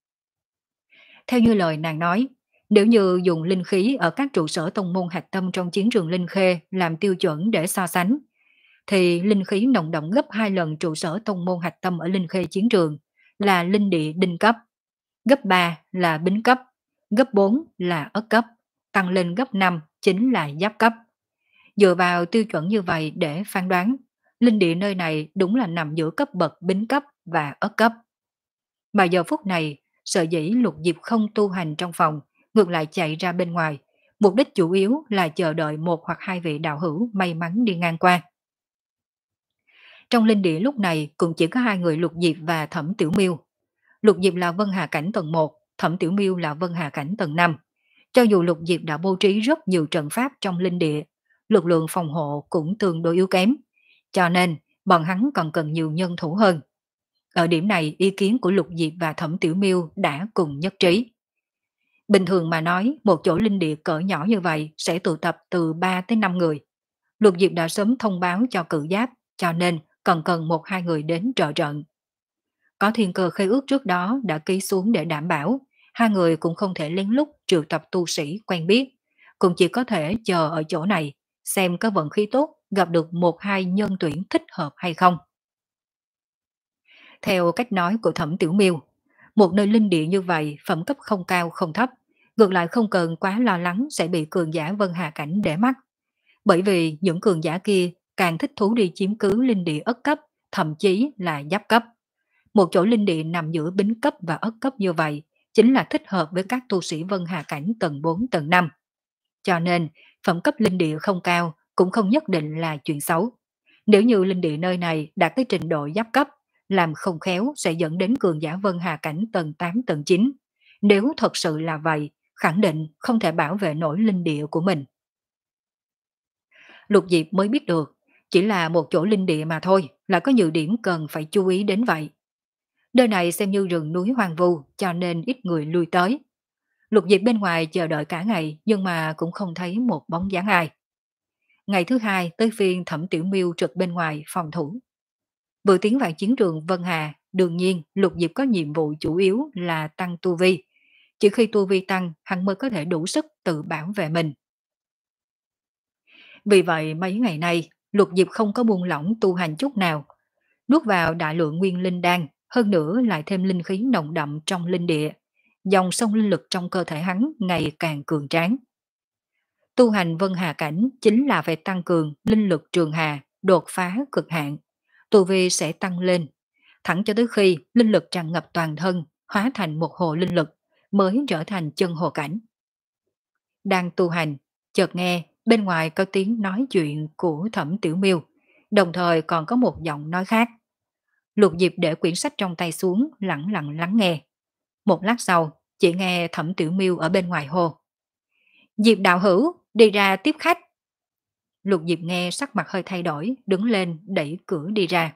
Theo như lời nàng nói, nếu như dùng linh khí ở các trụ sở tông môn hạch tâm trong chiến trường Linh Khê làm tiêu chuẩn để so sánh, thì linh khí nồng đậm gấp hai lần trụ sở tông môn hạch tâm ở Linh Khê chiến trường là linh địa đinh cấp, gấp ba là bính cấp, gấp bốn là ất cấp, tăng lên gấp năm chính là giáp cấp. Dựa vào tiêu chuẩn như vậy để phán đoán, linh địa nơi này đúng là nằm giữa cấp bậc bính cấp và ất cấp. Mà giờ phút này, sợ dĩ Lục Diệp không tu hành trong phòng, ngược lại chạy ra bên ngoài, mục đích chủ yếu là chờ đợi một hoặc hai vị đạo hữu may mắn đi ngang qua. Trong linh địa lúc này cũng chỉ có hai người Lục Diệp và Thẩm Tiểu Miêu. Lục Diệp là Vân Hà cảnh tầng một, Thẩm Tiểu Miêu là Vân Hà cảnh tầng năm. Cho dù Lục Diệp đã bố trí rất nhiều trận pháp trong linh địa, lực lượng phòng hộ cũng tương đối yếu kém, cho nên bọn hắn còn cần nhiều nhân thủ hơn. Ở điểm này, ý kiến của Lục Diệp và Thẩm Tiểu Miêu đã cùng nhất trí. Bình thường mà nói, một chỗ linh địa cỡ nhỏ như vậy sẽ tụ tập từ ba tới năm người. Lục Diệp đã sớm thông báo cho Cự Giáp, cho nên còn cần một hai người đến trợ trận. Có thiên cơ khế ước trước đó đã ký xuống để đảm bảo, hai người cũng không thể lén lút triệu tập tu sĩ quen biết, cũng chỉ có thể chờ ở chỗ này, xem có vận khí tốt gặp được một hai nhân tuyển thích hợp hay không. Theo cách nói của Thẩm Tiểu Miêu, một nơi linh địa như vậy phẩm cấp không cao không thấp, ngược lại không cần quá lo lắng sẽ bị cường giả Vân Hà cảnh để mắt. Bởi vì những cường giả kia càng thích thú đi chiếm cứ linh địa ất cấp, thậm chí là giáp cấp. Một chỗ linh địa nằm giữa bính cấp và ất cấp như vậy chính là thích hợp với các tu sĩ Vân Hà cảnh tầng bốn tầng năm. Cho nên, phẩm cấp linh địa không cao cũng không nhất định là chuyện xấu. Nếu như linh địa nơi này đạt tới trình độ giáp cấp, làm không khéo sẽ dẫn đến cường giả Vân Hà cảnh tầng tám tầng chín. Nếu thật sự là vậy, khẳng định không thể bảo vệ nổi linh địa của mình. Lục Diệp mới biết được, chỉ là một chỗ linh địa mà thôi, là có nhiều điểm cần phải chú ý đến vậy. Nơi này xem như rừng núi hoang vu, cho nên ít người lui tới. Lục Diệp bên ngoài chờ đợi cả ngày, nhưng mà cũng không thấy một bóng dáng ai. Ngày thứ hai tới phiên Thẩm Tiểu Miêu trực bên ngoài phòng thủ. Vừa tiến vào chiến trường Vân Hà, đương nhiên Lục Diệp có nhiệm vụ chủ yếu là tăng tu vi. Chỉ khi tu vi tăng, hắn mới có thể đủ sức tự bảo vệ mình. Vì vậy mấy ngày nay, Lục Diệp không có buông lỏng tu hành chút nào. Nuốt vào đại lượng nguyên linh đan, hơn nữa lại thêm linh khí nồng đậm trong linh địa. Dòng sông linh lực trong cơ thể hắn ngày càng cường tráng. Tu hành Vân Hà cảnh chính là phải tăng cường linh lực trường hà, đột phá cực hạn. Tu vi sẽ tăng lên, thẳng cho tới khi linh lực tràn ngập toàn thân, hóa thành một hồ linh lực, mới trở thành chân hồ cảnh. Đang tu hành, chợt nghe bên ngoài có tiếng nói chuyện của Thẩm Tiểu Miêu. Đồng thời còn có một giọng nói khác. Lục Diệp để quyển sách trong tay xuống, lặng lặng lắng nghe. Một lát sau, chỉ nghe Thẩm Tiểu Miêu ở bên ngoài hô. Diệp đạo hữu, đi ra tiếp khách. Lục Diệp nghe sắc mặt hơi thay đổi, đứng lên đẩy cửa đi ra.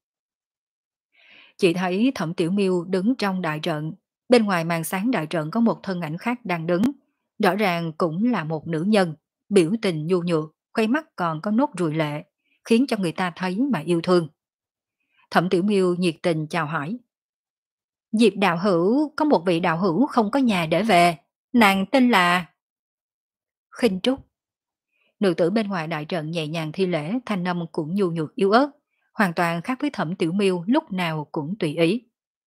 Chỉ thấy Thẩm Tiểu Miêu đứng trong đại trận, bên ngoài màn sáng đại trận có một thân ảnh khác đang đứng, rõ ràng cũng là một nữ nhân, biểu tình nhu nhược, khóe mắt còn có nốt ruồi lệ, khiến cho người ta thấy mà yêu thương. Thẩm Tiểu Miêu nhiệt tình chào hỏi. Diệp đạo hữu, có một vị đạo hữu không có nhà để về, nàng tên là Khinh Trúc. Nữ tử bên ngoài đại trận nhẹ nhàng thi lễ, thanh âm cũng nhu nhược yếu ớt, hoàn toàn khác với Thẩm Tiểu Miêu lúc nào cũng tùy ý.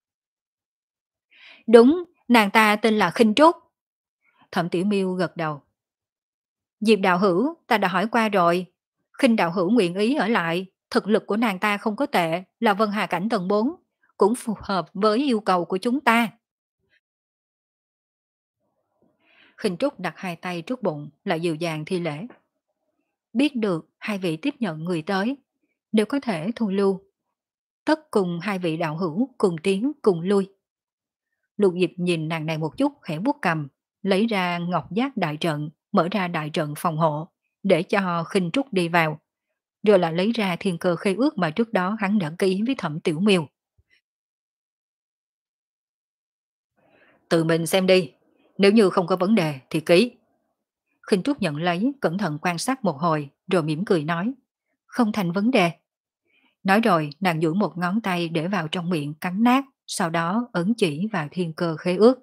Đúng, nàng ta tên là Khinh Trúc. Thẩm Tiểu Miêu gật đầu. Diệp đạo hữu, ta đã hỏi qua rồi. Khinh đạo hữu nguyện ý ở lại, thực lực của nàng ta không có tệ, là Vân Hà cảnh tầng bốn, cũng phù hợp với yêu cầu của chúng ta. Khinh Trúc đặt hai tay trước bụng, lại dịu dàng thi lễ. Biết được hai vị tiếp nhận người tới, nếu có thể thu lưu, tất cùng hai vị đạo hữu cùng tiến cùng lui. Lục Diệp nhìn nàng này một chút, khẽ vuốt cầm, lấy ra ngọc giác đại trận, mở ra đại trận phòng hộ, để cho Khinh Trúc đi vào, rồi lại lấy ra thiên cơ khế ước mà trước đó hắn đã ký với Thẩm Tiểu Miêu. Tự mình xem đi, nếu như không có vấn đề thì ký. Khinh Trúc nhận lấy, cẩn thận quan sát một hồi, rồi mỉm cười nói, không thành vấn đề. Nói rồi, nàng duỗi một ngón tay để vào trong miệng cắn nát, sau đó ấn chỉ vào thiên cơ khế ước.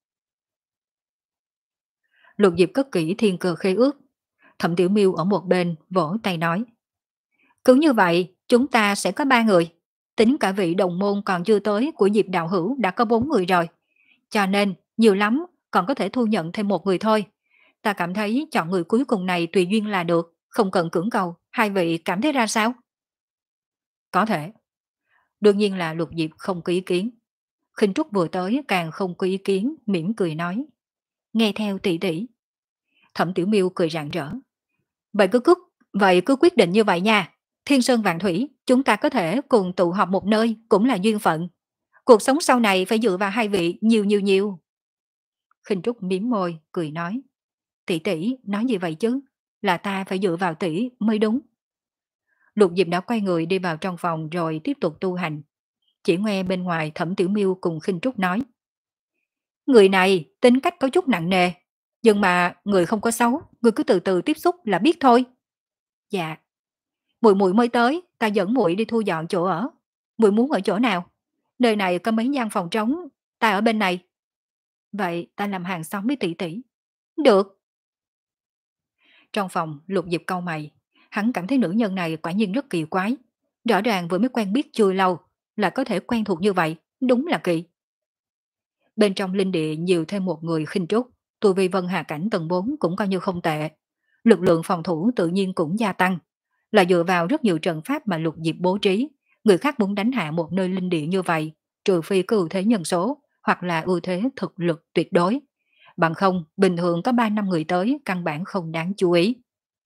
Lục Diệp cất kỹ thiên cơ khế ước. Thẩm Tiểu Miêu ở một bên vỗ tay nói, cứ như vậy, chúng ta sẽ có ba người. Tính cả vị đồng môn còn chưa tới của Diệp đạo hữu đã có bốn người rồi. Cho nên, nhiều lắm, còn có thể thu nhận thêm một người thôi. Ta cảm thấy chọn người cuối cùng này tùy duyên là được, không cần cưỡng cầu. Hai vị cảm thấy ra sao? Có thể. Đương nhiên là Lục Diệp không có ý kiến. Khinh Trúc vừa tới càng không có ý kiến, mỉm cười nói. Nghe theo tỷ tỷ. Thẩm Tiểu Miêu cười rạng rỡ. Vậy cứ cút, vậy cứ quyết định như vậy nha. Thiên Sơn Vạn Thủy, chúng ta có thể cùng tụ họp một nơi, cũng là duyên phận. Cuộc sống sau này phải dựa vào hai vị nhiều nhiều nhiều. Khinh Trúc mím môi, cười nói. Tỷ tỷ, nói gì vậy chứ? Là ta phải dựa vào tỷ mới đúng. Lục Diệp đã quay người đi vào trong phòng rồi tiếp tục tu hành. Chỉ nghe bên ngoài Thẩm Tiểu Miêu cùng Khinh Trúc nói. Người này tính cách có chút nặng nề, nhưng mà người không có xấu, người cứ từ từ tiếp xúc là biết thôi. Dạ. Muội muội mới tới, ta dẫn muội đi thu dọn chỗ ở. Muội muốn ở chỗ nào? Nơi này có mấy gian phòng trống, ta ở bên này. Vậy ta làm hàng xóm với tỷ tỷ. Được. Trong phòng, Lục Diệp cau mày, hắn cảm thấy nữ nhân này quả nhiên rất kỳ quái. Rõ ràng vừa mới quen biết chưa lâu, là có thể quen thuộc như vậy, đúng là kỳ. Bên trong linh địa nhiều thêm một người Khinh Trúc, tu vi Vân Hà cảnh tầng bốn cũng coi như không tệ. Lực lượng phòng thủ tự nhiên cũng gia tăng, là dựa vào rất nhiều trận pháp mà Lục Diệp bố trí. Người khác muốn đánh hạ một nơi linh địa như vậy, trừ phi có ưu thế nhân số, hoặc là ưu thế thực lực tuyệt đối. Bằng không, bình thường có ba năm người tới, căn bản không đáng chú ý.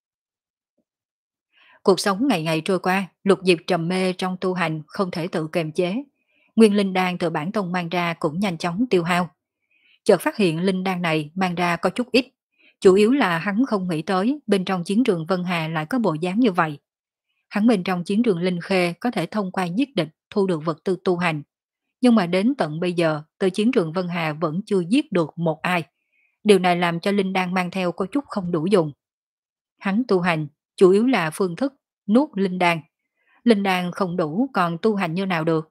Cuộc sống ngày ngày trôi qua, Lục Diệp trầm mê trong tu hành, không thể tự kiềm chế. Nguyên linh đan từ bản tông mang ra cũng nhanh chóng tiêu hao. Chợt phát hiện linh đan này mang ra có chút ít. Chủ yếu là hắn không nghĩ tới bên trong chiến trường Vân Hà lại có bộ dáng như vậy. Hắn bên trong chiến trường Linh Khê có thể thông qua giết địch thu được vật tư tu hành. Nhưng mà đến tận bây giờ, từ chiến trường Vân Hà vẫn chưa giết được một ai. Điều này làm cho linh đan mang theo có chút không đủ dùng. Hắn tu hành chủ yếu là phương thức nuốt linh đan. Linh đan không đủ còn tu hành như nào được.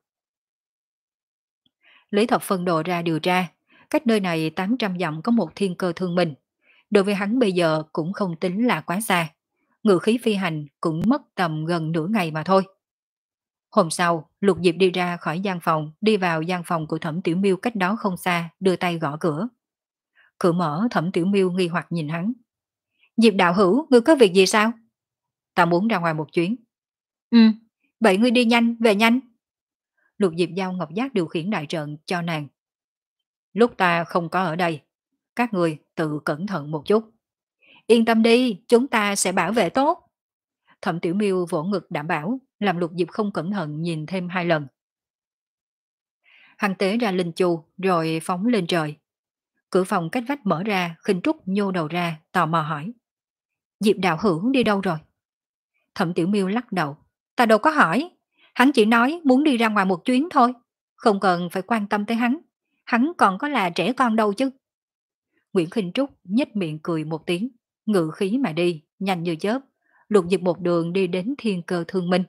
Lấy thập phân đồ ra điều tra, cách nơi này tám trăm dặm có một thiên cơ thương minh. Đối với hắn bây giờ cũng không tính là quá xa. Ngự khí phi hành cũng mất tầm gần nửa ngày mà thôi. Hôm sau, Lục Diệp đi ra khỏi gian phòng, đi vào gian phòng của Thẩm Tiểu Miêu cách đó không xa, đưa tay gõ cửa. Cửa mở, Thẩm Tiểu Miêu nghi hoặc nhìn hắn. Diệp đạo hữu, ngươi có việc gì sao? Ta muốn ra ngoài một chuyến. Ừ, vậy ngươi đi nhanh, về nhanh. Lục Diệp giao ngọc giác điều khiển đại trận cho nàng. Lúc ta không có ở đây, các ngươi tự cẩn thận một chút. Yên tâm đi, chúng ta sẽ bảo vệ tốt. Thẩm Tiểu Miêu vỗ ngực đảm bảo, làm Lục Diệp không cẩn thận nhìn thêm hai lần. Hắn tế ra linh chu rồi phóng lên trời. Cửa phòng cách vách mở ra, Khinh Trúc nhô đầu ra, tò mò hỏi. Diệp đạo hữu đi đâu rồi? Thẩm Tiểu Miêu lắc đầu. Ta đâu có hỏi. Hắn chỉ nói muốn đi ra ngoài một chuyến thôi. Không cần phải quan tâm tới hắn. Hắn còn có là trẻ con đâu chứ. Nguyễn Khinh Trúc nhếch miệng cười một tiếng. Ngự khí mà đi, nhanh như chớp. Lục Diệp một đường đi đến Thiên Cơ Thương Minh.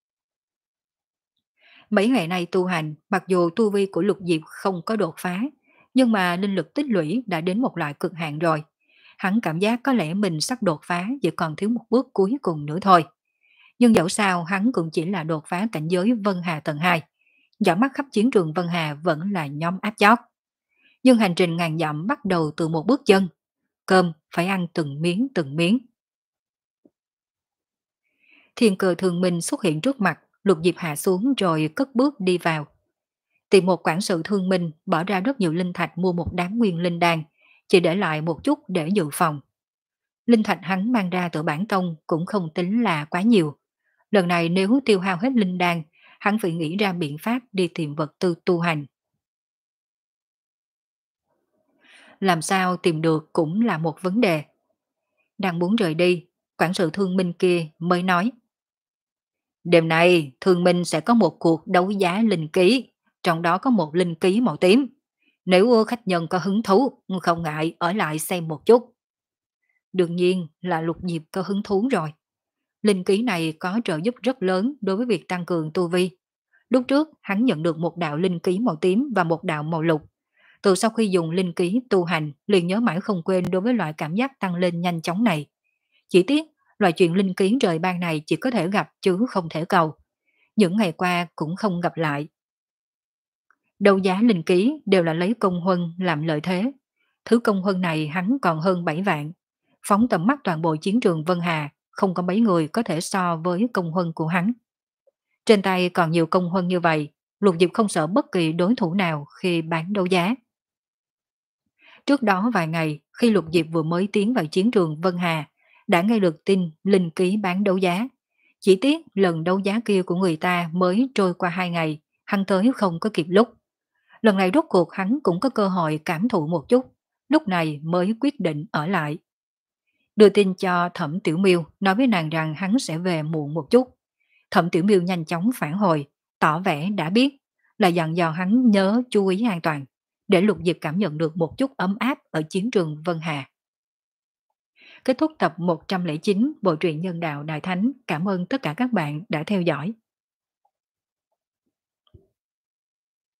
Mấy ngày nay tu hành, mặc dù tu vi của Lục Diệp không có đột phá, nhưng mà linh lực tích lũy đã đến một loại cực hạn rồi. Hắn cảm giác có lẽ mình sắp đột phá, chỉ còn thiếu một bước cuối cùng nữa thôi. Nhưng dẫu sao hắn cũng chỉ là đột phá cảnh giới Vân Hà tầng hai. Dõi mắt khắp chiến trường Vân Hà vẫn là nhóm áp chót. Nhưng hành trình ngàn dặm bắt đầu từ một bước chân. Cơm phải ăn từng miếng từng miếng. Thiên Cơ Thương Minh xuất hiện trước mặt, Lục Diệp hạ xuống rồi cất bước đi vào. Tìm một quản sự thương minh bỏ ra rất nhiều linh thạch mua một đám nguyên linh đan, chỉ để lại một chút để dự phòng. Linh thạch hắn mang ra từ bản tông cũng không tính là quá nhiều. Lần này nếu tiêu hao hết linh đan, hắn phải nghĩ ra biện pháp đi tìm vật tư tu hành. Làm sao tìm được cũng là một vấn đề. Đang muốn rời đi, quản sự thương minh kia mới nói. Đêm nay, thương minh sẽ có một cuộc đấu giá linh ký, trong đó có một linh ký màu tím. Nếu khách nhân có hứng thú, không ngại ở lại xem một chút. Đương nhiên là Lục Diệp có hứng thú rồi. Linh ký này có trợ giúp rất lớn đối với việc tăng cường tu vi. Lúc trước, hắn nhận được một đạo linh ký màu tím và một đạo màu lục. Từ sau khi dùng linh ký tu hành, liền nhớ mãi không quên đối với loại cảm giác tăng lên nhanh chóng này. Chỉ tiếc, loại chuyện linh ký rời ban này chỉ có thể gặp chứ không thể cầu. Những ngày qua cũng không gặp lại. Đấu giá linh ký đều là lấy công huân làm lợi thế. Thứ công huân này hắn còn hơn bảy vạn. Phóng tầm mắt toàn bộ chiến trường Vân Hà, không có mấy người có thể so với công huân của hắn. Trên tay còn nhiều công huân như vậy, Lục Diệp không sợ bất kỳ đối thủ nào khi bán đấu giá. Trước đó vài ngày, khi Lục Diệp vừa mới tiến vào chiến trường Vân Hà, đã nghe được tin linh ký bán đấu giá. Chỉ tiếc lần đấu giá kia của người ta mới trôi qua hai ngày, hắn tới không có kịp lúc. Lần này rốt cuộc hắn cũng có cơ hội cảm thụ một chút, lúc này mới quyết định ở lại. Đưa tin cho Thẩm Tiểu Miêu, nói với nàng rằng hắn sẽ về muộn một chút. Thẩm Tiểu Miêu nhanh chóng phản hồi, tỏ vẻ đã biết, là dặn dò hắn nhớ chú ý an toàn, để Lục Diệp cảm nhận được một chút ấm áp ở chiến trường Vân Hà. Kết thúc tập một trăm lẻ chín Bộ truyện Nhân Đạo Đại Thánh. Cảm ơn tất cả các bạn đã theo dõi.